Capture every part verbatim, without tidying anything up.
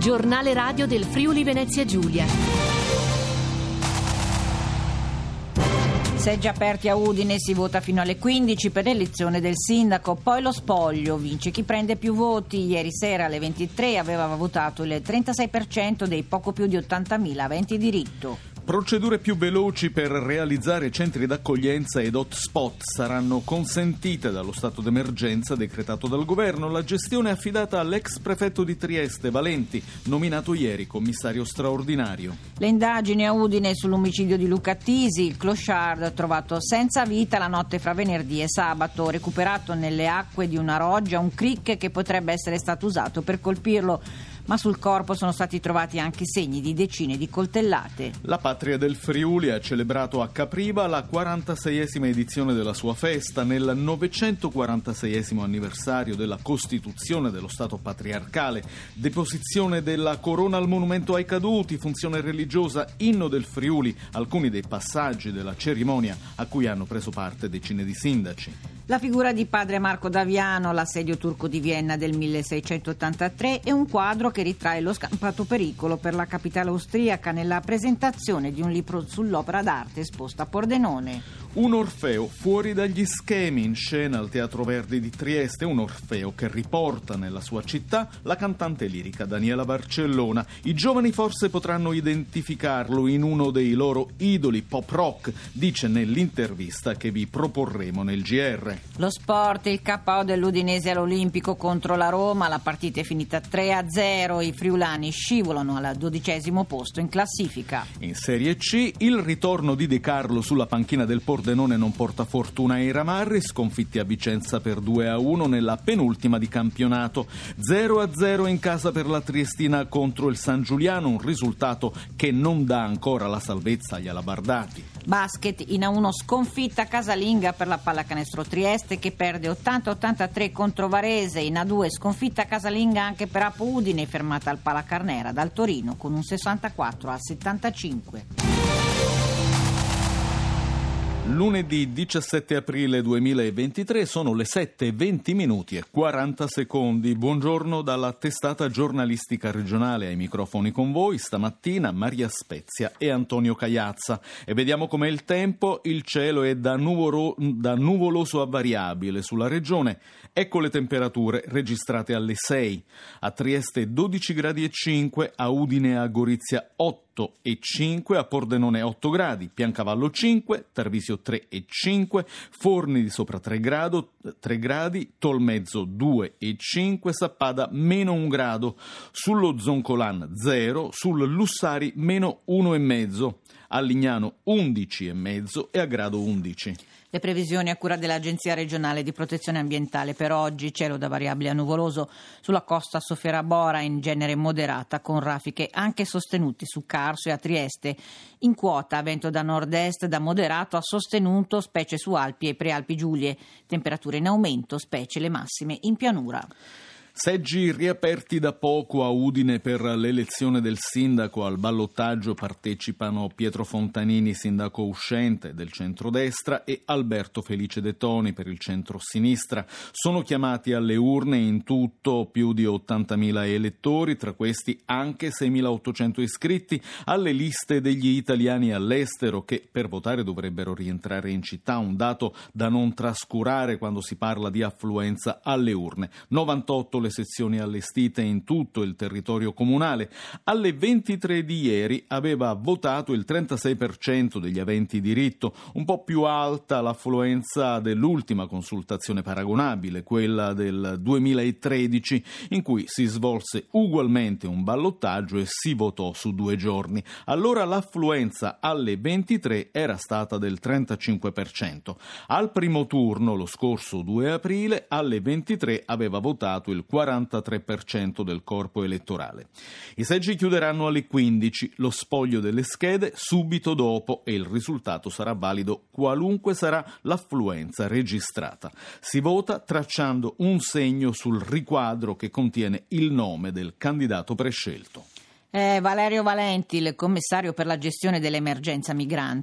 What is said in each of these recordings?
Giornale radio del Friuli Venezia Giulia. Seggi aperti a Udine, si vota fino alle quindici per l'elezione del sindaco, poi lo spoglio, vince chi prende più voti. Ieri sera alle ventitré aveva votato il trentasei per cento dei poco più di ottantamila aventi diritto. Procedure più veloci per realizzare centri d'accoglienza ed hotspot saranno consentite dallo stato d'emergenza decretato dal governo. La gestione è affidata all'ex prefetto di Trieste, Valenti, nominato ieri commissario straordinario. Le indagini a Udine sull'omicidio di Luca Tisi, il clochard trovato senza vita la notte fra venerdì e sabato, recuperato nelle acque di una roggia un crick che potrebbe essere stato usato per colpirlo. Ma sul corpo sono stati trovati anche segni di decine di coltellate. La Patria del Friuli ha celebrato a Capriva la quarantaseiesima edizione della sua festa nel novecentoquarantaseiesimo anniversario della Costituzione dello Stato patriarcale, deposizione della corona al monumento ai caduti, funzione religiosa, inno del Friuli, alcuni dei passaggi della cerimonia a cui hanno preso parte decine di sindaci. La figura di padre Marco Daviano, l'assedio turco di Vienna del milleseicentottantatré e un quadro che ritrae lo scampato pericolo per la capitale austriaca nella presentazione di un libro sull'opera d'arte esposta a Pordenone. Un Orfeo fuori dagli schemi in scena al Teatro Verdi di Trieste, un Orfeo che riporta nella sua città la cantante lirica Daniela Barcellona. I giovani forse potranno identificarlo in uno dei loro idoli pop rock, dice nell'intervista che vi proporremo nel G R. Lo sport, il K O dell'Udinese all'Olimpico contro la Roma, la partita è finita tre a zero, i friulani scivolano al dodicesimo posto in classifica. In Serie C il ritorno di De Carlo sulla panchina del Pordenone non porta fortuna ai Ramarri, sconfitti a Vicenza per due a uno nella penultima di campionato, zero a zero in casa per la Triestina contro il San Giuliano, un risultato che non dà ancora la salvezza agli alabardati. Basket in A uno sconfitta casalinga per la pallacanestro Trieste che perde ottanta a ottantatré contro Varese. In A due sconfitta casalinga anche per Apo Udine, fermata al Palacarnera dal Torino con un sessantaquattro a settantacinque. Lunedì diciassette aprile duemilaventitré, sono le sette e venti minuti e quaranta secondi. Buongiorno dalla testata giornalistica regionale, ai microfoni con voi stamattina Maria Spezia e Antonio Cagliazza. E vediamo com'è il tempo. Il cielo è da, nuvolo, da nuvoloso a variabile sulla regione. Ecco le temperature registrate alle sei. A Trieste dodici gradi e cinque, a Udine e a Gorizia otto e cinque, a Pordenone otto gradi, Piancavallo cinque, Tarvisio tre e cinque, Forni di Sopra tre gradi, Tolmezzo due e cinque, Sappada meno un grado, sullo Zoncolan zero, sul Lussari meno uno e mezzo, a Lignano undici e mezzo e a Grado undici. Le previsioni a cura dell'Agenzia regionale di protezione ambientale per oggi: cielo da variabile a nuvoloso sulla costa Sofera-Bora in genere moderata con raffiche anche sostenuti su Carso e a Trieste. In quota vento da nord-est da moderato a sostenuto specie su Alpi e Prealpi Giulie. Temperature in aumento specie le massime in pianura. Seggi riaperti da poco a Udine per l'elezione del sindaco. Al ballottaggio partecipano Pietro Fontanini, sindaco uscente del centrodestra, e Alberto Felice De Toni per il centro-sinistra. Sono chiamati alle urne in tutto più di ottantamila elettori, tra questi anche seimilaottocento iscritti alle liste degli italiani all'estero che per votare dovrebbero rientrare in città, un dato da non trascurare quando si parla di affluenza alle urne. novantotto le sezioni allestite in tutto il territorio comunale. Alle ventitré di ieri aveva votato il trentasei per cento degli aventi diritto, un po' più alta l'affluenza dell'ultima consultazione paragonabile, quella del duemilatredici, in cui si svolse ugualmente un ballottaggio e si votò su due giorni. Allora l'affluenza alle ventitré era stata del trentacinque per cento. Al primo turno, lo scorso due aprile, alle ventitré aveva votato il quarantatré per cento del corpo elettorale. I seggi chiuderanno alle quindici, lo spoglio delle schede subito dopo e il risultato sarà valido qualunque sarà l'affluenza registrata. Si vota tracciando un segno sul riquadro che contiene il nome del candidato prescelto. Eh, Valerio Valenti, il commissario per la gestione dell'emergenza migranti.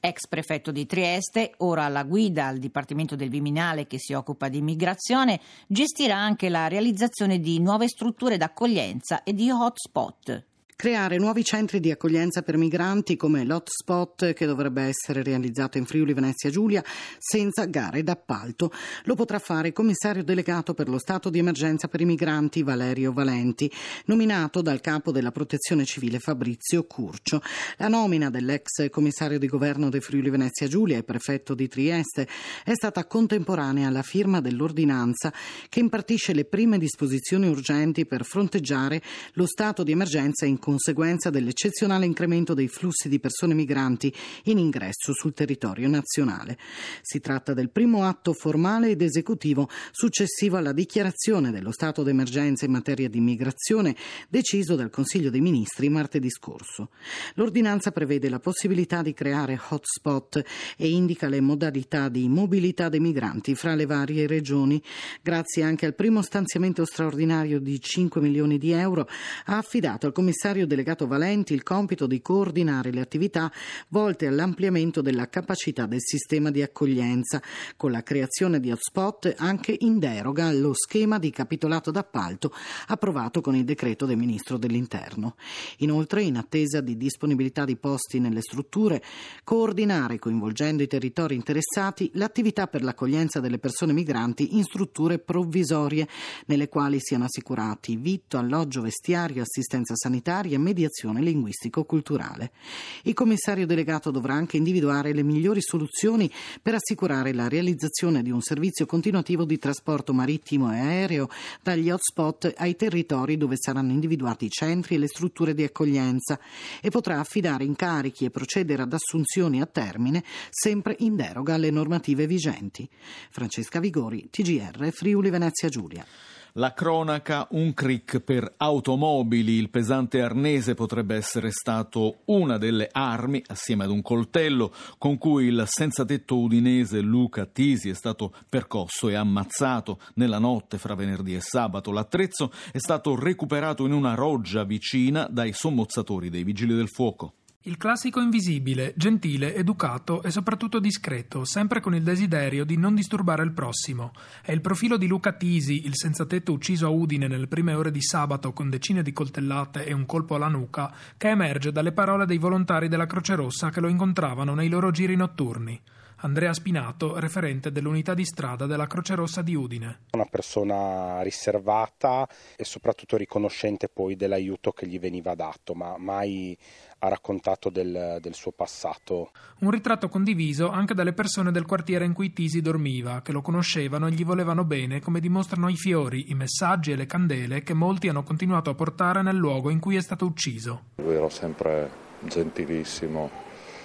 ex prefetto di Trieste, ora alla guida al Dipartimento del Viminale che si occupa di immigrazione, gestirà anche la realizzazione di nuove strutture d'accoglienza e di hotspot. Creare nuovi centri di accoglienza per migranti come l'hotspot che dovrebbe essere realizzato in Friuli Venezia Giulia senza gare d'appalto. Lo potrà fare il commissario delegato per lo stato di emergenza per i migranti Valerio Valenti, nominato dal capo della protezione civile Fabrizio Curcio. La nomina dell'ex commissario di governo del Friuli Venezia Giulia e prefetto di Trieste è stata contemporanea alla firma dell'ordinanza che impartisce le prime disposizioni urgenti per fronteggiare lo stato di emergenza in conseguenza dell'eccezionale incremento dei flussi di persone migranti in ingresso sul territorio nazionale. Si tratta del primo atto formale ed esecutivo successivo alla dichiarazione dello stato d'emergenza in materia di immigrazione deciso dal Consiglio dei Ministri martedì scorso. L'ordinanza prevede la possibilità di creare hotspot e indica le modalità di mobilità dei migranti fra le varie regioni. Grazie anche al primo stanziamento straordinario di cinque milioni di euro, ha affidato al commissario delegato Valenti il compito di coordinare le attività volte all'ampliamento della capacità del sistema di accoglienza, con la creazione di hotspot anche in deroga allo schema di capitolato d'appalto approvato con il decreto del Ministro dell'Interno. Inoltre, in attesa di disponibilità di posti nelle strutture, coordinare, coinvolgendo i territori interessati, l'attività per l'accoglienza delle persone migranti in strutture provvisorie, nelle quali siano assicurati vitto, alloggio, vestiario, assistenza sanitaria e mediazione linguistico-culturale. Il commissario delegato dovrà anche individuare le migliori soluzioni per assicurare la realizzazione di un servizio continuativo di trasporto marittimo e aereo dagli hotspot ai territori dove saranno individuati i centri e le strutture di accoglienza e potrà affidare incarichi e procedere ad assunzioni a termine sempre in deroga alle normative vigenti. Francesca Vigori, T G R, Friuli Venezia Giulia. La cronaca, un crick per automobili. Il pesante arnese potrebbe essere stato una delle armi, assieme ad un coltello, con cui il senzatetto udinese Luca Tisi è stato percosso e ammazzato nella notte fra venerdì e sabato. L'attrezzo è stato recuperato in una roggia vicina dai sommozzatori dei Vigili del Fuoco. Il classico invisibile, gentile, educato e soprattutto discreto, sempre con il desiderio di non disturbare il prossimo. È il profilo di Luca Tisi, il senzatetto ucciso a Udine nelle prime ore di sabato con decine di coltellate e un colpo alla nuca, che emerge dalle parole dei volontari della Croce Rossa che lo incontravano nei loro giri notturni. Andrea Spinato, referente dell'unità di strada della Croce Rossa di Udine. Una persona riservata e soprattutto riconoscente poi dell'aiuto che gli veniva dato, ma mai ha raccontato del, del suo passato. Un ritratto condiviso anche dalle persone del quartiere in cui Tisi dormiva, che lo conoscevano e gli volevano bene, come dimostrano i fiori, i messaggi e le candele che molti hanno continuato a portare nel luogo in cui è stato ucciso. Lui era sempre gentilissimo.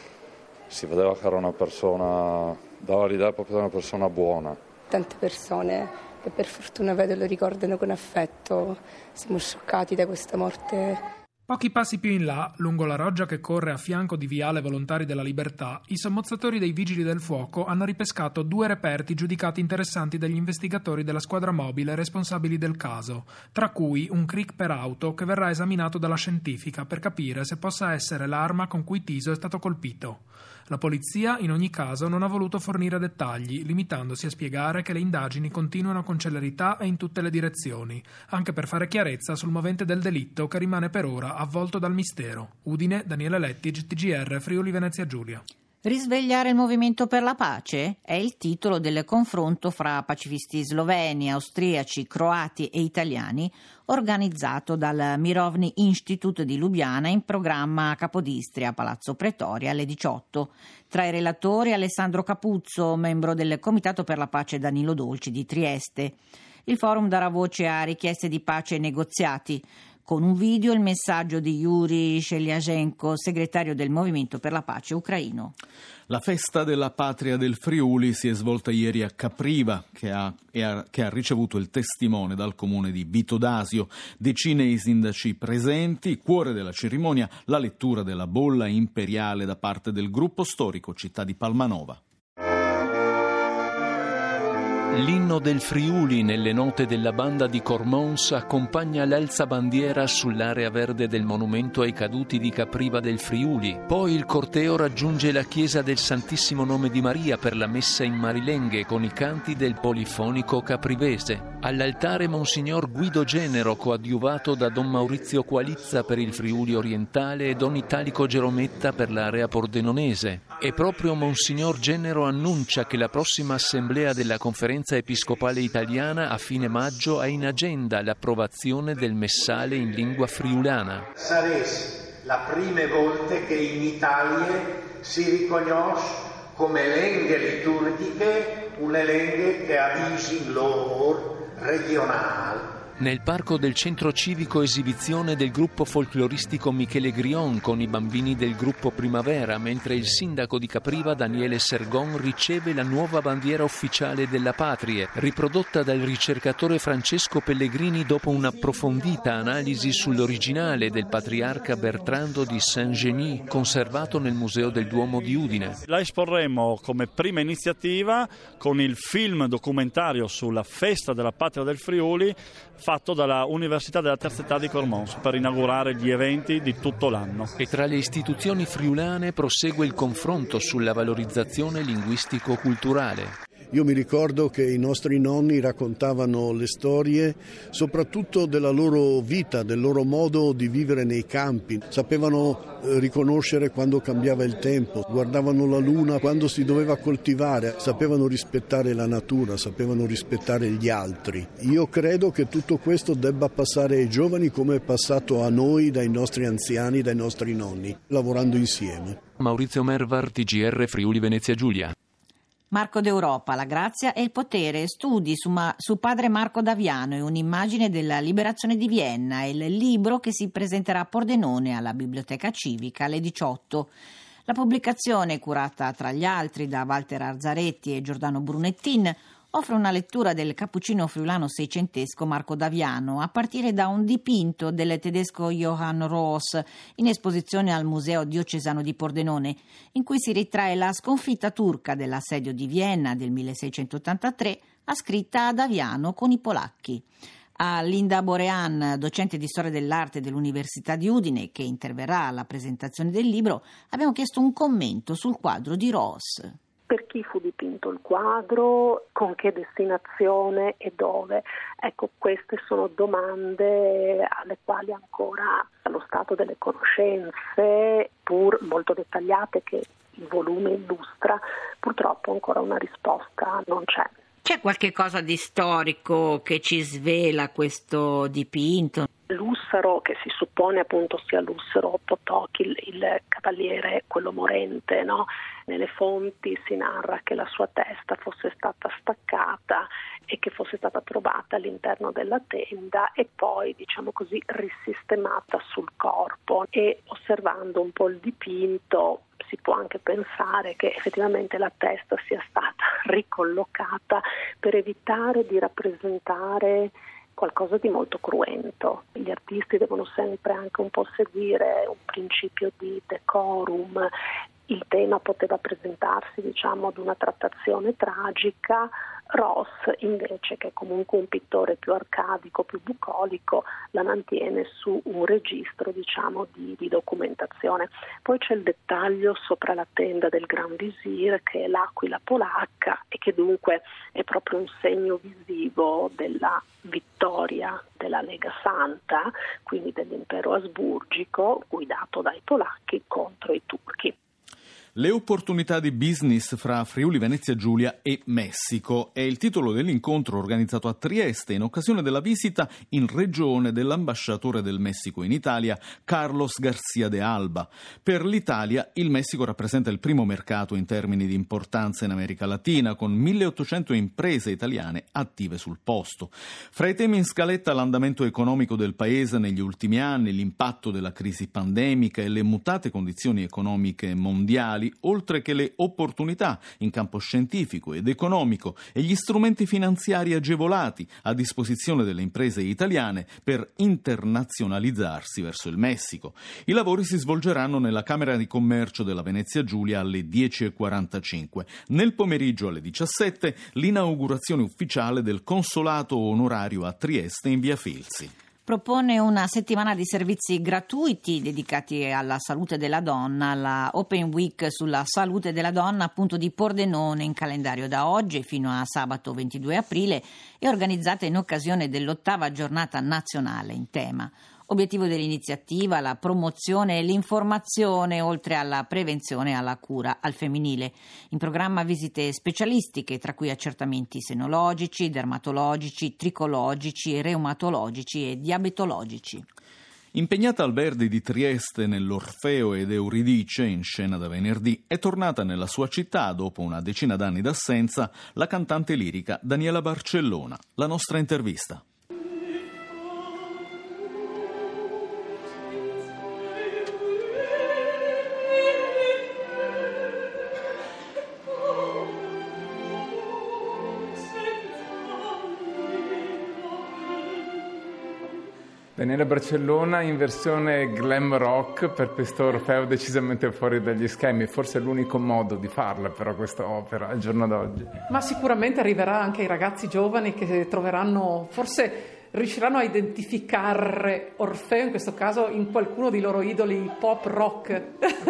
Si vedeva che era una persona, dava l'idea proprio di una persona buona. Tante persone che per fortuna vedo lo ricordano con affetto, siamo scioccati da questa morte. Pochi passi più in là, lungo la roggia che corre a fianco di Viale Volontari della Libertà, i sommozzatori dei Vigili del Fuoco hanno ripescato due reperti giudicati interessanti dagli investigatori della squadra mobile responsabili del caso, tra cui un crick per auto che verrà esaminato dalla scientifica per capire se possa essere l'arma con cui Tiso è stato colpito. La polizia, in ogni caso, non ha voluto fornire dettagli, limitandosi a spiegare che le indagini continuano con celerità e in tutte le direzioni, anche per fare chiarezza sul movente del delitto che rimane per ora avvolto dal mistero. Udine, Daniele Lettig, T G R, Friuli Venezia Giulia. Risvegliare il movimento per la pace è il titolo del confronto fra pacifisti sloveni, austriaci, croati e italiani organizzato dal Mirovni Institute di Lubiana in programma a Capodistria, Palazzo Pretoria alle diciotto. Tra i relatori Alessandro Capuzzo, membro del Comitato per la Pace Danilo Dolci di Trieste. Il forum darà voce a richieste di pace e negoziati. Con un video il messaggio di Yuri Sheliashenko, segretario del Movimento per la Pace ucraino. La festa della patria del Friuli si è svolta ieri a Capriva, che ha, ha, che ha ricevuto il testimone dal comune di Vitodasio. Decine i sindaci presenti, cuore della cerimonia, la lettura della bolla imperiale da parte del gruppo storico Città di Palmanova. L'inno del Friuli nelle note della banda di Cormons accompagna l'alzabandiera sull'area verde del monumento ai caduti di Capriva del Friuli. Poi il corteo raggiunge la chiesa del Santissimo Nome di Maria per la messa in Marilenghe con i canti del polifonico caprivese. All'altare Monsignor Guido Genero, coadiuvato da Don Maurizio Qualizza per il Friuli orientale e Don Italico Gerometta per l'area pordenonese. E proprio Monsignor Genero annuncia che la prossima assemblea della Conferenza Episcopale Italiana a fine maggio ha in agenda l'approvazione del messale in lingua friulana. Saresse la prima volta che in Italia si riconosce come lingue liturgiche una lingua che ha vision loro regionale. Nel parco del centro civico esibizione del gruppo folcloristico Michele Grion con i bambini del gruppo Primavera, mentre il sindaco di Capriva Daniele Sergon riceve la nuova bandiera ufficiale della patria, riprodotta dal ricercatore Francesco Pellegrini dopo un'approfondita analisi sull'originale del patriarca Bertrando di Saint-Genis, conservato nel Museo del Duomo di Udine. La esporremo come prima iniziativa con il film documentario sulla festa della patria del Friuli, fatto dalla Università della Terza Età di Cormons per inaugurare gli eventi di tutto l'anno. E tra le istituzioni friulane prosegue il confronto sulla valorizzazione linguistico-culturale. Io mi ricordo che i nostri nonni raccontavano le storie soprattutto della loro vita, del loro modo di vivere nei campi. Sapevano eh, riconoscere quando cambiava il tempo, guardavano la luna quando si doveva coltivare, sapevano rispettare la natura, sapevano rispettare gli altri. Io credo che tutto questo debba passare ai giovani come è passato a noi dai nostri anziani, dai nostri nonni, lavorando insieme. Maurizio Mervar, T G R Friuli Venezia Giulia. Marco d'Europa, la grazia e il potere, studi su, ma, su padre Marco d'Aviano e un'immagine della liberazione di Vienna, il libro che si presenterà a Pordenone alla Biblioteca Civica alle diciotto. La pubblicazione, curata tra gli altri da Walter Arzaretti e Giordano Brunettin, offre una lettura del cappuccino friulano seicentesco Marco d'Aviano a partire da un dipinto del tedesco Johann Roos in esposizione al Museo Diocesano di Pordenone, in cui si ritrae la sconfitta turca dell'assedio di Vienna del milleseicentottantatré ascritta ad Aviano con i polacchi. A Linda Borean, docente di storia dell'arte dell'Università di Udine, che interverrà alla presentazione del libro, abbiamo chiesto un commento sul quadro di Roos. Per chi fu dipinto il quadro, con che destinazione e dove? Ecco, queste sono domande alle quali ancora allo stato delle conoscenze, pur molto dettagliate che il volume illustra, purtroppo ancora una risposta non c'è. C'è qualche cosa di storico che ci svela questo dipinto? Lussaro, che si suppone appunto sia Lussaro Potocchi, il, il cavaliere, quello morente, no? Nelle fonti si narra che la sua testa fosse stata staccata e che fosse stata trovata all'interno della tenda e poi, diciamo così, risistemata sul corpo. E osservando un po' il dipinto si può anche pensare che effettivamente la testa sia stata ricollocata per evitare di rappresentare qualcosa di molto cruento. Gli artisti devono sempre anche un po' seguire un principio di decorum. Il tema poteva presentarsi, diciamo, ad una trattazione tragica. Ross, invece, che è comunque un pittore più arcadico, più bucolico, la mantiene su un registro, diciamo, di, di documentazione. Poi c'è il dettaglio sopra la tenda del Gran Visir, che è l'aquila polacca e che dunque è proprio un segno visivo della vittoria della Lega Santa, quindi dell'impero asburgico guidato dai polacchi contro i turchi. Le opportunità di business fra Friuli Venezia Giulia e Messico è il titolo dell'incontro organizzato a Trieste in occasione della visita in regione dell'ambasciatore del Messico in Italia, Carlos García de Alba. Per l'Italia il Messico rappresenta il primo mercato in termini di importanza in America Latina, con milleottocento imprese italiane attive sul posto. Fra i temi in scaletta l'andamento economico del paese negli ultimi anni, l'impatto della crisi pandemica e le mutate condizioni economiche mondiali, culturali, oltre che le opportunità in campo scientifico ed economico e gli strumenti finanziari agevolati a disposizione delle imprese italiane per internazionalizzarsi verso il Messico. I lavori si svolgeranno nella Camera di Commercio della Venezia Giulia alle dieci e quarantacinque. Nel pomeriggio alle diciassette l'inaugurazione ufficiale del consolato onorario a Trieste in via Filzi. Propone una settimana di servizi gratuiti dedicati alla salute della donna. La Open Week sulla salute della donna, appunto, di Pordenone, in calendario da oggi fino a sabato ventidue aprile, è organizzata in occasione dell'ottava giornata nazionale in tema. Obiettivo dell'iniziativa: la promozione e l'informazione, oltre alla prevenzione e alla cura al femminile. In programma visite specialistiche, tra cui accertamenti senologici, dermatologici, tricologici, reumatologici e diabetologici. Impegnata al Verdi di Trieste nell'Orfeo ed Euridice, in scena da venerdì, è tornata nella sua città dopo una decina d'anni d'assenza la cantante lirica Daniela Barcellona. La nostra intervista. Daniela Barcellona in versione glam rock per questo Orfeo decisamente fuori dagli schemi, forse è l'unico modo di farla però questa opera al giorno d'oggi. Ma sicuramente arriverà anche ai ragazzi giovani che troveranno, forse riusciranno a identificare Orfeo in questo caso in qualcuno dei loro idoli pop rock.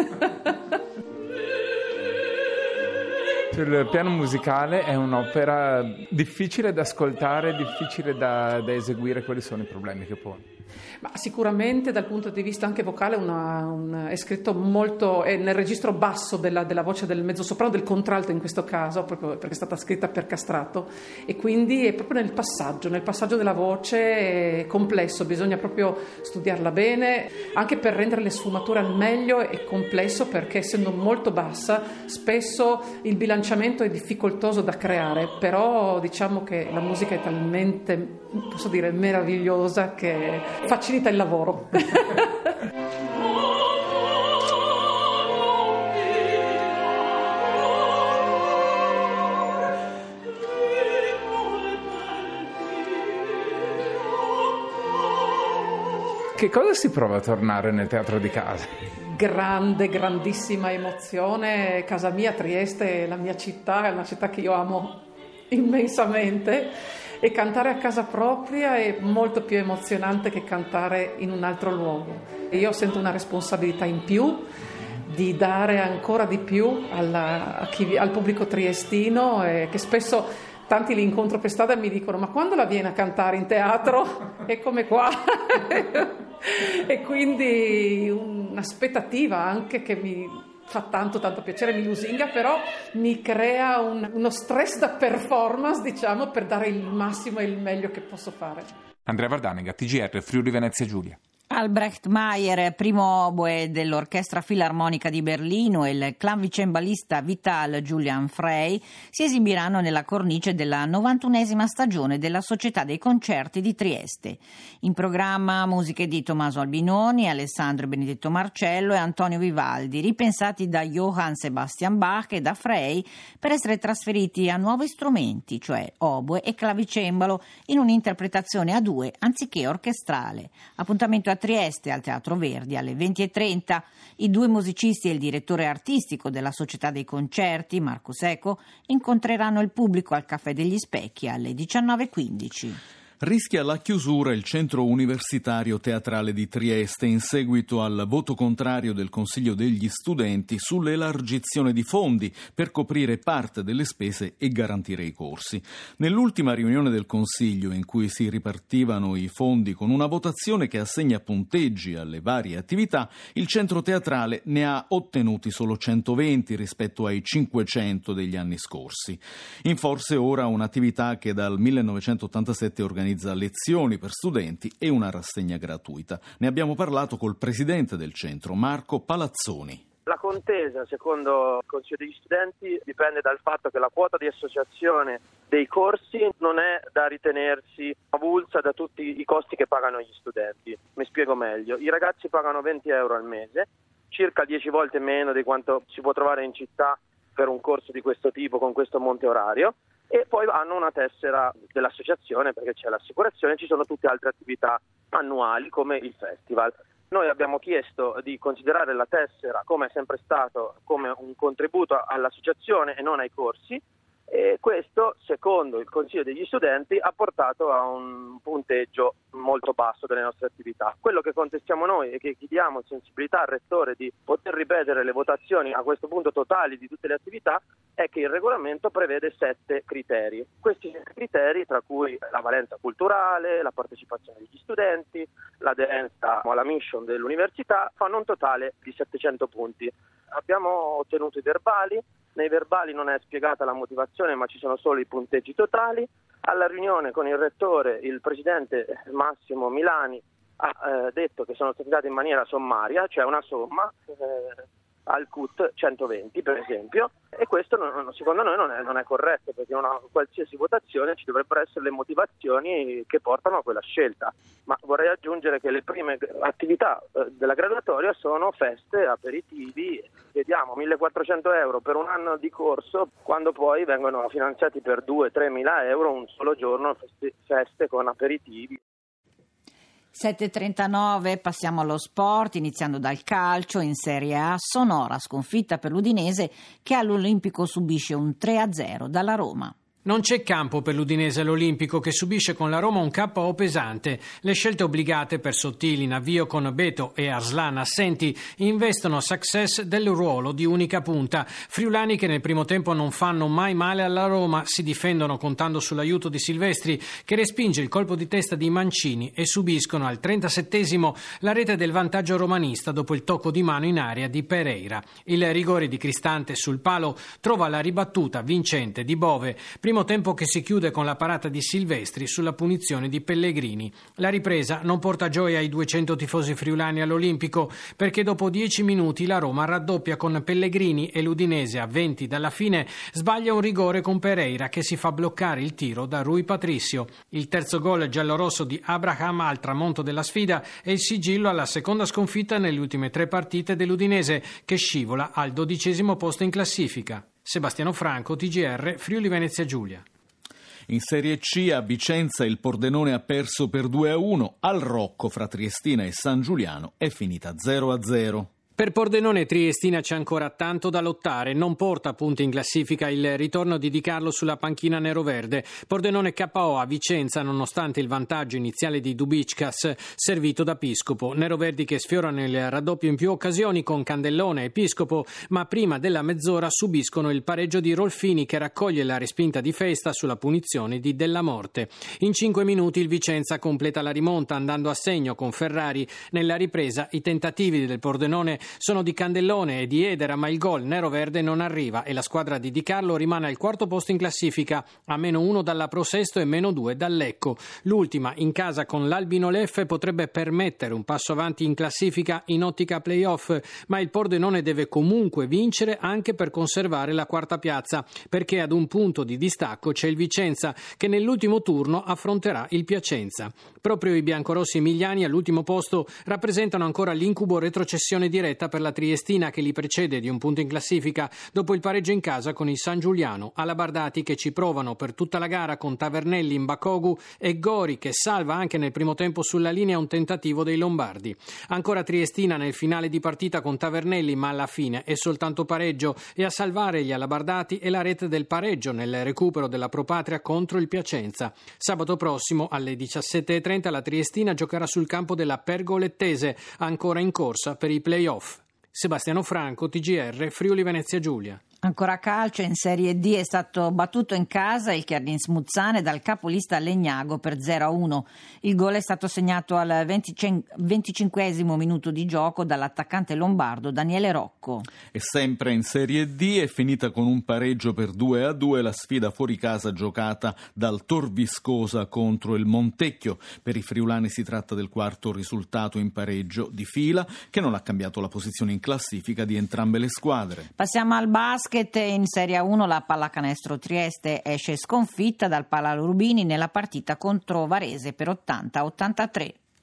Sul piano musicale è un'opera difficile da ascoltare, difficile da, da eseguire. Quali sono i problemi che pone? Ma sicuramente dal punto di vista anche vocale una, un, è scritto molto è nel registro basso della, della voce del mezzosoprano, del contralto in questo caso, proprio perché è stata scritta per castrato, e quindi è proprio nel passaggio, nel passaggio della voce è complesso, bisogna proprio studiarla bene, anche per rendere le sfumature al meglio è complesso perché essendo molto bassa spesso il bilanciamento è difficoltoso da creare, però diciamo che la musica è talmente, posso dire, meravigliosa che facilita il lavoro. Che cosa si prova a tornare nel teatro di casa? Grande, grandissima emozione. Casa mia, Trieste, è la mia città, è una città che io amo immensamente, e cantare a casa propria è molto più emozionante che cantare in un altro luogo. Io sento una responsabilità in più di dare ancora di più alla, a chi, al pubblico triestino, eh, che spesso tanti li incontro per strada e mi dicono: ma quando la viene a cantare in teatro? È come qua. E quindi un'aspettativa anche che mi fa tanto tanto piacere, mi lusinga, però mi crea un, uno stress da performance, diciamo, per dare il massimo e il meglio che posso fare. Andrea Vardanega, T G R, Friuli Venezia Giulia. Albrecht Mayer, primo oboe dell'Orchestra Filarmonica di Berlino, e il clavicembalista Vital Julian Frey si esibiranno nella cornice della novantunesima stagione della Società dei Concerti di Trieste. In programma musiche di Tommaso Albinoni, Alessandro Benedetto Marcello e Antonio Vivaldi, ripensati da Johann Sebastian Bach e da Frey per essere trasferiti a nuovi strumenti, cioè oboe e clavicembalo, in un'interpretazione a due anziché orchestrale. Appuntamento a Trieste al Teatro Verdi alle venti e trenta. I due musicisti e il direttore artistico della Società dei Concerti, Marco Secco, incontreranno il pubblico al Caffè degli Specchi alle diciannove e quindici. Rischia la chiusura il Centro Universitario Teatrale di Trieste in seguito al voto contrario del Consiglio degli Studenti sull'elargizione di fondi per coprire parte delle spese e garantire i corsi. Nell'ultima riunione del Consiglio, in cui si ripartivano i fondi con una votazione che assegna punteggi alle varie attività, il Centro Teatrale ne ha ottenuti solo centoventi rispetto ai cinquecento degli anni scorsi. In forse ora un'attività che dal millenovecentottantasette organizza organizza lezioni per studenti e una rassegna gratuita. Ne abbiamo parlato col presidente del centro, Marco Palazzoni. La contesa, secondo il Consiglio degli Studenti, dipende dal fatto che la quota di associazione dei corsi non è da ritenersi avulsa da tutti i costi che pagano gli studenti. Mi spiego meglio. I ragazzi pagano venti euro al mese circa dieci volte meno di quanto si può trovare in città per un corso di questo tipo con questo monte orario, e poi hanno una tessera dell'associazione perché c'è l'assicurazione, ci sono tutte altre attività annuali come il festival. Noi abbiamo chiesto di considerare la tessera, come è sempre stato, come un contributo all'associazione e non ai corsi, e questo, secondo il Consiglio degli Studenti, ha portato a un punteggio molto basso delle nostre attività. Quello che contestiamo noi e che chiediamo sensibilità al Rettore di poter ripetere le votazioni a questo punto totali di tutte le attività è che il regolamento prevede sette criteri. Questi sette criteri, tra cui la valenza culturale, la partecipazione degli studenti, l'aderenza alla mission dell'università, fanno un totale di settecento punti. Abbiamo ottenuto i verbali. Nei verbali non è spiegata la motivazione, ma ci sono solo i punteggi totali. Alla riunione con il rettore, il presidente Massimo Milani ha eh, detto che sono stati dati in maniera sommaria, cioè una somma eh, al C U T centoventi per esempio, e questo non, secondo noi non è, non è corretto, perché in una qualsiasi votazione ci dovrebbero essere le motivazioni che portano a quella scelta. Ma vorrei aggiungere che le prime attività eh, della graduatoria sono feste, aperitivi. Chiediamo millequattrocento euro per un anno di corso, quando poi vengono finanziati per due tre mila euro un solo giorno feste, feste con aperitivi. sette e trentanove, passiamo allo sport, iniziando dal calcio. In Serie A, Sonora sconfitta per l'Udinese, che all'Olimpico subisce un tre a zero dalla Roma. Non c'è campo per l'Udinese all'Olimpico, che subisce con la Roma un K O pesante. Le scelte obbligate per Sottili in avvio con Beto e Arslan assenti investono Success del ruolo di unica punta. Friulani, che nel primo tempo non fanno mai male alla Roma, si difendono contando sull'aiuto di Silvestri, che respinge il colpo di testa di Mancini, e subiscono al trentasettesimo la rete del vantaggio romanista dopo il tocco di mano in area di Pereira. Il rigore di Cristante sul palo trova la ribattuta vincente di Bove. Primo tempo che si chiude con la parata di Silvestri sulla punizione di Pellegrini. La ripresa non porta gioia ai duecento tifosi friulani all'Olimpico, perché dopo dieci minuti la Roma raddoppia con Pellegrini e l'Udinese, a venti dalla fine, sbaglia un rigore con Pereira, che si fa bloccare il tiro da Rui Patricio. Il terzo gol giallorosso di Abraham al tramonto della sfida è il sigillo alla seconda sconfitta nelle ultime tre partite dell'Udinese, che scivola al dodicesimo posto in classifica. Sebastiano Franco, T G R, Friuli Venezia Giulia. In Serie C a Vicenza il Pordenone ha perso per due a uno, al Rocco fra Triestina e San Giuliano è finita zero a zero. Per Pordenone e Triestina c'è ancora tanto da lottare, non porta punti in classifica il ritorno di Di Carlo sulla panchina neroverde. Pordenone K O a Vicenza nonostante il vantaggio iniziale di Dubickas, servito da Piscopo. Neroverdi che sfiorano il raddoppio in più occasioni con Candellone e Piscopo, ma prima della mezz'ora subiscono il pareggio di Rolfini, che raccoglie la respinta di Festa sulla punizione di Della Morte. In cinque minuti il Vicenza completa la rimonta andando a segno con Ferrari. Nella ripresa i tentativi del Pordenone sono di Candellone e di Edera, ma il gol neroverde non arriva e la squadra di Di Carlo rimane al quarto posto in classifica, a meno uno dalla Pro Sesto e meno due dal Lecco. L'ultima, in casa con l'Albino Leffe, potrebbe permettere un passo avanti in classifica in ottica playoff, ma il Pordenone deve comunque vincere anche per conservare la quarta piazza, perché ad un punto di distacco c'è il Vicenza, che nell'ultimo turno affronterà il Piacenza. Proprio i biancorossi emiliani all'ultimo posto rappresentano ancora l'incubo retrocessione diretta per la Triestina, che li precede di un punto in classifica dopo il pareggio in casa con il San Giuliano. Alabardati che ci provano per tutta la gara con Tavernelli in Bacogu e Gori, che salva anche nel primo tempo sulla linea un tentativo dei lombardi. Ancora Triestina nel finale di partita con Tavernelli, ma alla fine è soltanto pareggio, e a salvare gli alabardati è la rete del pareggio nel recupero della Propatria contro il Piacenza. Sabato prossimo alle diciassette e trenta la Triestina giocherà sul campo della Pergolettese, ancora in corsa per i play-off. Sebastiano Franco, T G R, Friuli Venezia Giulia. Ancora calcio, in Serie D è stato battuto in casa il Chiardin Smuzzane dal capolista Legnago per zero a uno. Il gol è stato segnato al venticinquesimo minuto di gioco dall'attaccante lombardo Daniele Rocco. E sempre in Serie D è finita con un pareggio per due a due la sfida fuori casa giocata dal Tor Viscosa contro il Montecchio. Per i friulani si tratta del quarto risultato in pareggio di fila, che non ha cambiato la posizione in classifica di entrambe le squadre. Passiamo al basket. In Serie A uno la Pallacanestro Trieste esce sconfitta dal Pala Urbini nella partita contro Varese per ottanta a ottantatré.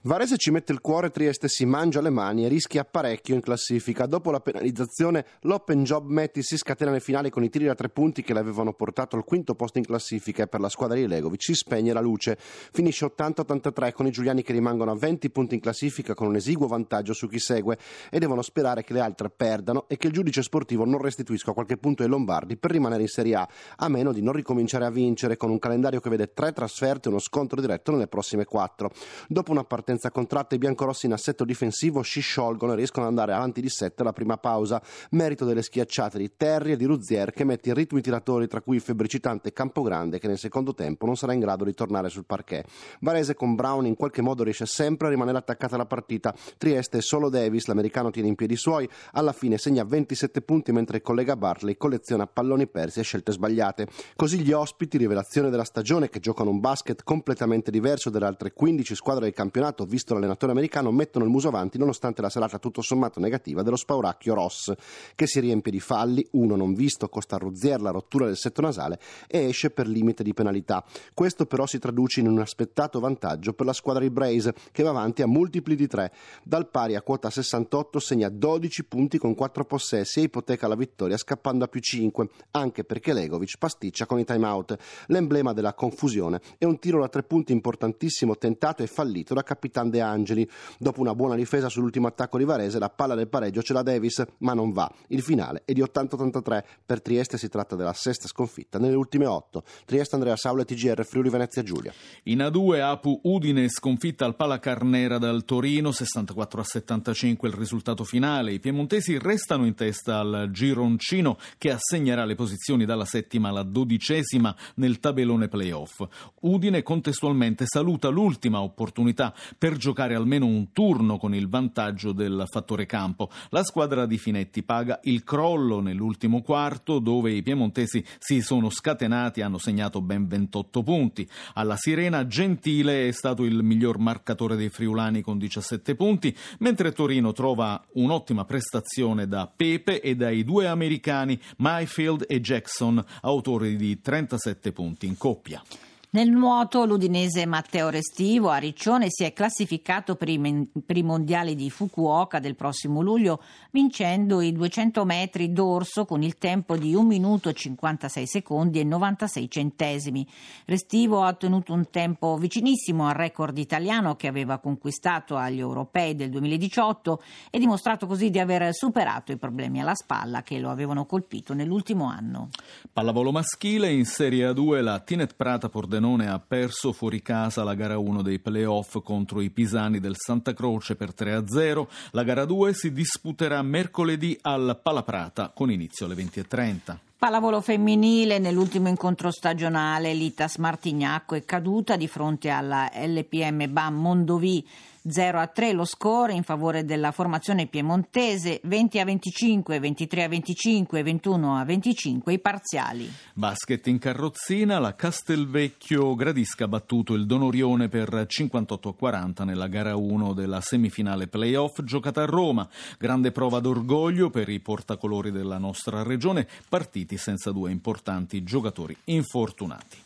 Varese ci mette il cuore, Trieste si mangia le mani e rischia parecchio in classifica. Dopo la penalizzazione, l'Open Job Metty si scatena nelle finali con i tiri da tre punti che le avevano portato al quinto posto in classifica e per la squadra di Legovic si spegne la luce. Finisce ottanta ottantatré con i giuliani che rimangono a venti punti in classifica con un esiguo vantaggio su chi segue e devono sperare che le altre perdano e che il giudice sportivo non restituisca qualche punto ai lombardi per rimanere in Serie A, a meno di non ricominciare a vincere con un calendario che vede tre trasferte e uno scontro diretto nelle prossime quattro. Dopo una partenza contratta, i biancorossi in assetto difensivo si sciolgono e riescono ad andare avanti di sette alla prima pausa, merito delle schiacciate di Terry e di Ruzier che mette in ritmo i tiratori, tra cui il febbricitante Campogrande che nel secondo tempo non sarà in grado di tornare sul parquet. Varese con Brown in qualche modo riesce sempre a rimanere attaccata alla partita. Trieste solo Davis, l'americano, tiene in piedi i suoi, alla fine segna ventisette punti mentre il collega Bartley colleziona palloni persi e scelte sbagliate. Così gli ospiti, rivelazione della stagione, che giocano un basket completamente diverso dalle altre quindici squadre del campionato visto l'allenatore americano, mettono il muso avanti nonostante la serata tutto sommato negativa dello spauracchio Ross, che si riempie di falli, uno non visto costa a Ruzier la rottura del setto nasale e esce per limite di penalità. Questo però si traduce in un aspettato vantaggio per la squadra di Braze, che va avanti a multipli di tre. Dal pari a quota sessantotto segna dodici punti con quattro possessi e ipoteca la vittoria scappando a più cinque, anche perché Legovic pasticcia con i time out. L'emblema della confusione è un tiro da tre punti importantissimo tentato e fallito da Capitan De Angeli. Dopo una buona difesa sull'ultimo attacco di Varese, la palla del pareggio ce l'ha Davis, ma non va. Il finale è di ottanta ottantatré. Per Trieste si tratta della sesta sconfitta nelle ultime otto. Trieste, Andrea Saule, T G R, Friuli Venezia Giulia. In A due Apu Udine sconfitta al Palacarnera dal Torino, sessantaquattro a settantacinque il risultato finale. I piemontesi restano in testa al gironcino che assegnerà le posizioni dalla settima alla dodicesima nel tabellone playoff. Udine contestualmente saluta l'ultima opportunità per giocare almeno un turno con il vantaggio del fattore campo. La squadra di Finetti paga il crollo nell'ultimo quarto, dove i piemontesi si sono scatenati e hanno segnato ben ventotto punti. Alla Sirena Gentile è stato il miglior marcatore dei friulani con diciassette punti, mentre Torino trova un'ottima prestazione da Pepe e dai due americani Mayfield e Jackson, autori di trentasette punti in coppia. Nel nuoto l'udinese Matteo Restivo a Riccione si è classificato per i, men- per i mondiali di Fukuoka del prossimo luglio, vincendo i duecento metri dorso con il tempo di un minuto cinquantasei secondi e novantasei centesimi. Restivo ha ottenuto un tempo vicinissimo al record italiano che aveva conquistato agli europei del duemiladiciotto e dimostrato così di aver superato i problemi alla spalla che lo avevano colpito nell'ultimo anno. Pallavolo maschile in Serie A due la Tinet Prata Pordenone ha perso fuori casa la gara uno dei playoff contro i pisani del Santa Croce per tre a zero. La gara due si disputerà mercoledì al Palaprata con inizio alle venti e trenta. Pallavolo femminile, nell'ultimo incontro stagionale l'Itas Martignacco è caduta di fronte alla L P M B A M Mondovì. zero a tre lo score in favore della formazione piemontese, venti a venticinque, ventitré a venticinque, ventuno a venticinque i parziali. Basket in carrozzina, la Castelvecchio Gradisca ha battuto il Donorione per cinquantotto a quaranta nella gara uno della semifinale playoff giocata a Roma. Grande prova d'orgoglio per i portacolori della nostra regione, partiti senza due importanti giocatori infortunati.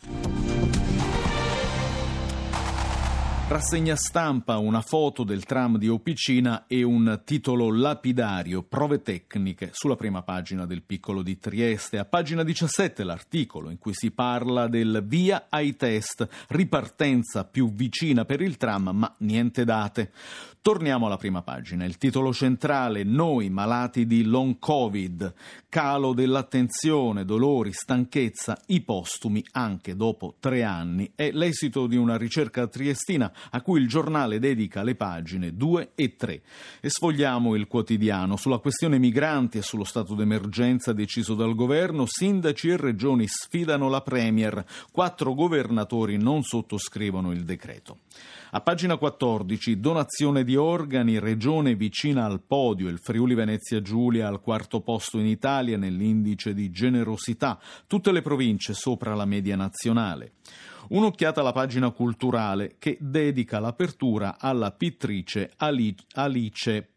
Rassegna stampa, una foto del tram di Opicina e un titolo lapidario, prove tecniche, sulla prima pagina del Piccolo di Trieste. A pagina diciassette l'articolo in cui si parla del via ai test, ripartenza più vicina per il tram, ma niente date. Torniamo alla prima pagina, il titolo centrale, noi malati di long covid, calo dell'attenzione, dolori, stanchezza, i postumi anche dopo tre anni. È l'esito di una ricerca triestina a cui il giornale dedica le pagine due e tre. E sfogliamo il quotidiano. Sulla questione migranti e sullo stato d'emergenza deciso dal governo, sindaci e regioni sfidano la Premier. Quattro governatori non sottoscrivono il decreto. A pagina quattordici, donazione di organi, regione vicina al podio, il Friuli Venezia Giulia al quarto posto in Italia nell'indice di generosità, tutte le province sopra la media nazionale. Un'occhiata alla pagina culturale che dedica l'apertura alla pittrice Alice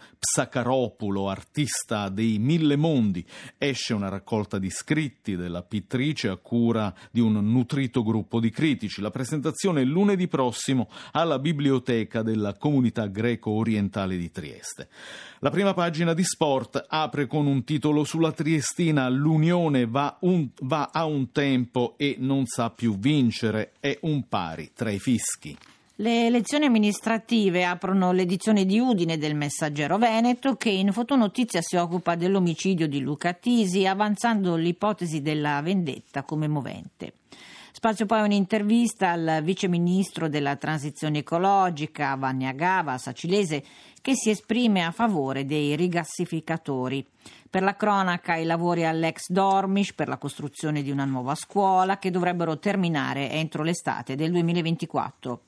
Psacaropulo, artista dei mille mondi. Esce una raccolta di scritti della pittrice a cura di un nutrito gruppo di critici. La presentazione è lunedì prossimo alla Biblioteca della Comunità Greco-Orientale di Trieste. La prima pagina di Sport apre con un titolo sulla triestina: l'Unione va, un, va a un tempo e non sa più vincere, è un pari tra i fischi. Le elezioni amministrative aprono l'edizione di Udine del Messaggero Veneto, che in fotonotizia si occupa dell'omicidio di Luca Tisi, avanzando l'ipotesi della vendetta come movente. Spazio poi un'intervista al viceministro della transizione ecologica Vanni Agava, sacilese, che si esprime a favore dei rigassificatori. Per la cronaca, i lavori all'ex Dormish per la costruzione di una nuova scuola che dovrebbero terminare entro l'estate del duemilaventiquattro.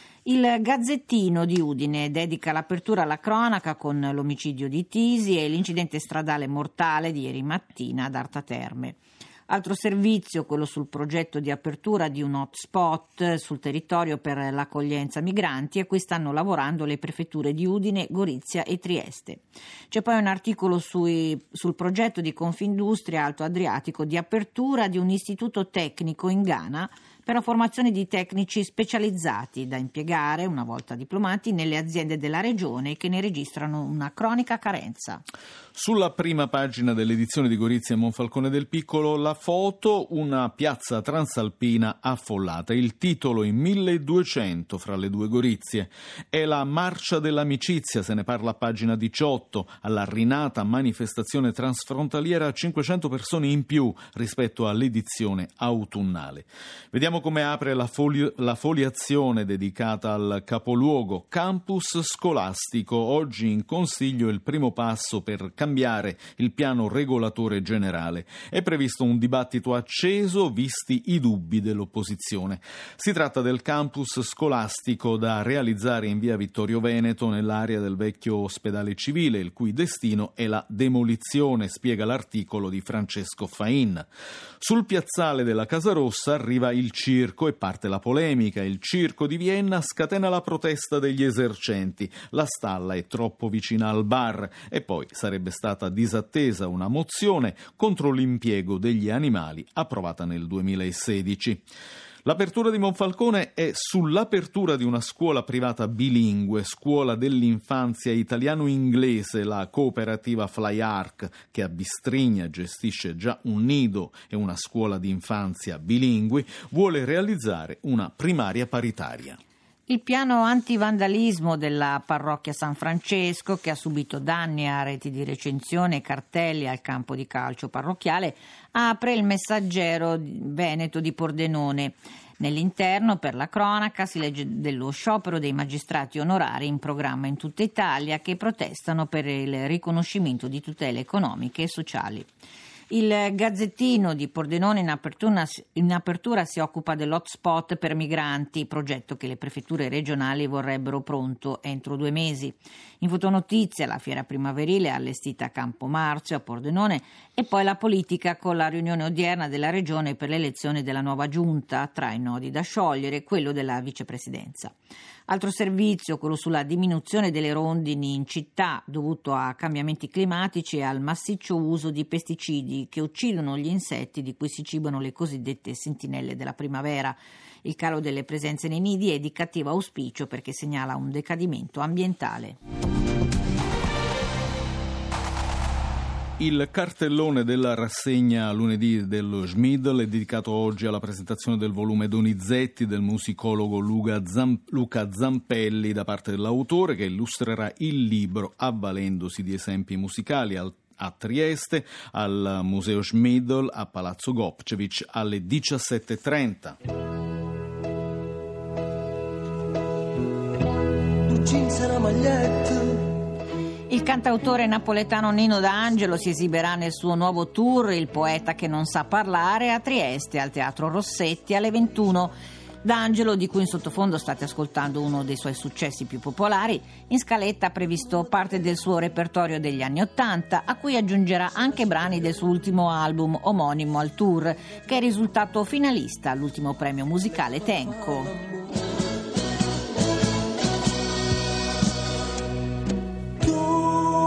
Il Gazzettino di Udine dedica l'apertura alla cronaca con l'omicidio di Tisi e l'incidente stradale mortale di ieri mattina ad Arta Terme. Altro servizio, quello sul progetto di apertura di un hotspot sul territorio per l'accoglienza migranti, a cui stanno lavorando le prefetture di Udine, Gorizia e Trieste. C'è poi un articolo sui, sul progetto di Confindustria Alto Adriatico di apertura di un istituto tecnico in Ghana per la formazione di tecnici specializzati da impiegare, una volta diplomati, nelle aziende della regione che ne registrano una cronica carenza. Sulla prima pagina dell'edizione di Gorizia e Monfalcone del Piccolo, la foto: una piazza transalpina affollata. Il titolo in milleduecento fra le due Gorizie. È la Marcia dell'Amicizia, se ne parla a pagina diciotto. Alla rinata manifestazione transfrontaliera, cinquecento persone in più rispetto all'edizione autunnale. Vediamo come apre la, folio, la foliazione dedicata al capoluogo. Campus scolastico. Oggi in Consiglio il primo passo per cambiare il piano regolatore generale. È previsto un dibattito acceso, visti i dubbi dell'opposizione. Si tratta del campus scolastico da realizzare in via Vittorio Veneto, nell'area del vecchio ospedale civile, il cui destino è la demolizione, spiega l'articolo di Francesco Fain. Sul piazzale della Casa Rossa arriva il circo e parte la polemica. Il circo di Vienna scatena la protesta degli esercenti. La stalla è troppo vicina al bar e poi sarebbe stata disattesa una mozione contro l'impiego degli animali approvata nel duemilasedici. L'apertura di Monfalcone è sull'apertura di una scuola privata bilingue, scuola dell'infanzia italiano-inglese, la cooperativa FlyArc, che a Bistrigna gestisce già un nido e una scuola di infanzia bilingui, vuole realizzare una primaria paritaria. Il piano antivandalismo della parrocchia San Francesco, che ha subito danni a reti di recensione e cartelli al campo di calcio parrocchiale, apre il Messaggero Veneto di Pordenone. Nell'interno, per la cronaca, si legge dello sciopero dei magistrati onorari in programma in tutta Italia, che protestano per il riconoscimento di tutele economiche e sociali. Il Gazzettino di Pordenone in apertura, in apertura si occupa dell'hotspot per migranti, progetto che le prefetture regionali vorrebbero pronto entro due mesi. In fotonotizia la fiera primaverile allestita a Campo Marzio a Pordenone e poi la politica con la riunione odierna della regione per l'elezione della nuova giunta, tra i nodi da sciogliere quello della vicepresidenza. Altro servizio, quello sulla diminuzione delle rondini in città dovuto a cambiamenti climatici e al massiccio uso di pesticidi che uccidono gli insetti di cui si cibano le cosiddette sentinelle della primavera. Il calo delle presenze nei nidi è di cattivo auspicio perché segnala un decadimento ambientale. Il cartellone della rassegna lunedì dello Schmidl è dedicato oggi alla presentazione del volume Donizetti del musicologo Luca Zampelli da parte dell'autore, che illustrerà il libro avvalendosi di esempi musicali al a Trieste, al Museo Schmidl, a Palazzo Gopčević alle diciassette e trenta. Il cantautore napoletano Nino D'Angelo si esibirà nel suo nuovo tour Il poeta che non sa parlare a Trieste al Teatro Rossetti alle ventuno. D'Angelo, di cui in sottofondo state ascoltando uno dei suoi successi più popolari, in scaletta ha previsto parte del suo repertorio degli anni Ottanta, a cui aggiungerà anche brani del suo ultimo album omonimo al tour, che è risultato finalista all'ultimo premio musicale Tenco. Tu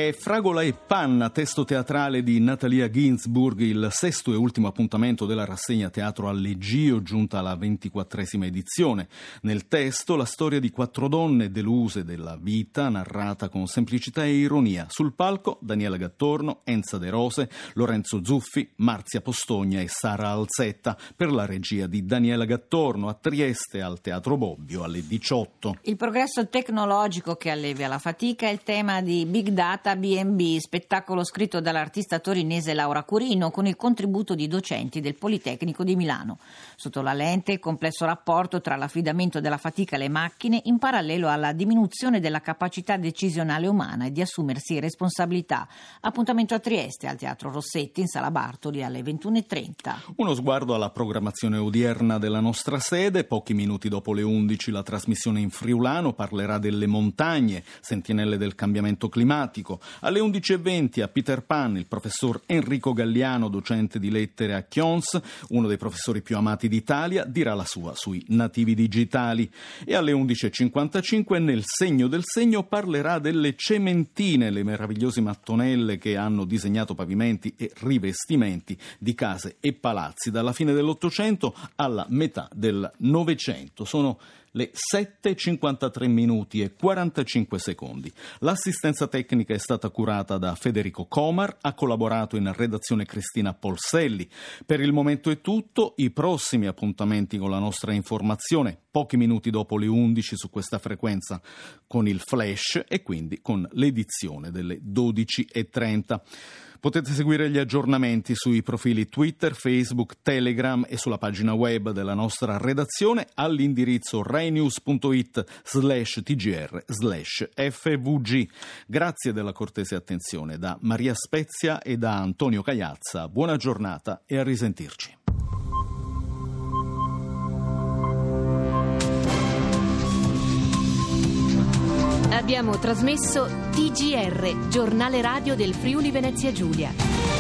È Fragola e Panna, testo teatrale di Natalia Ginzburg, il sesto e ultimo appuntamento della rassegna Teatro Allegio, giunta alla ventiquattresima edizione. Nel testo la storia di quattro donne deluse della vita, narrata con semplicità e ironia. Sul palco Daniela Gattorno, Enza De Rose, Lorenzo Zuffi, Marzia Postogna e Sara Alzetta, per la regia di Daniela Gattorno, a Trieste al Teatro Bobbio alle diciotto. Il progresso tecnologico che allevia la fatica è il tema di Big Data B and B, spettacolo scritto dall'artista torinese Laura Curino con il contributo di docenti del Politecnico di Milano. Sotto la lente il complesso rapporto tra l'affidamento della fatica alle macchine in parallelo alla diminuzione della capacità decisionale umana e di assumersi responsabilità. Appuntamento a Trieste al Teatro Rossetti in Sala Bartoli alle ventuno e trenta. Uno sguardo alla programmazione odierna della nostra sede. Pochi minuti dopo le undici la trasmissione in friulano parlerà delle montagne, sentinelle del cambiamento climatico. Alle undici e venti a Peter Pan il professor Enrico Galliano, docente di lettere a Chions, uno dei professori più amati d'Italia, dirà la sua sui nativi digitali. E alle undici e cinquantacinque nel segno del segno parlerà delle cementine, le meravigliose mattonelle che hanno disegnato pavimenti e rivestimenti di case e palazzi dalla fine dell'Ottocento alla metà del Novecento. Sono le sette e cinquantatré minuti e quarantacinque secondi. L'assistenza tecnica è stata curata da Federico Comar, ha collaborato in redazione Cristina Polselli. Per il momento è tutto, i prossimi appuntamenti con la nostra informazione pochi minuti dopo le undici su questa frequenza con il flash e quindi con l'edizione delle dodici e trenta. Potete seguire gli aggiornamenti sui profili Twitter, Facebook, Telegram e sulla pagina web della nostra redazione all'indirizzo rainews.it slash tgr slash fvg. Grazie della cortese attenzione da Maria Spezia e da Antonio Cagliazza. Buona giornata e a risentirci. Abbiamo trasmesso T G R, giornale radio del Friuli Venezia Giulia.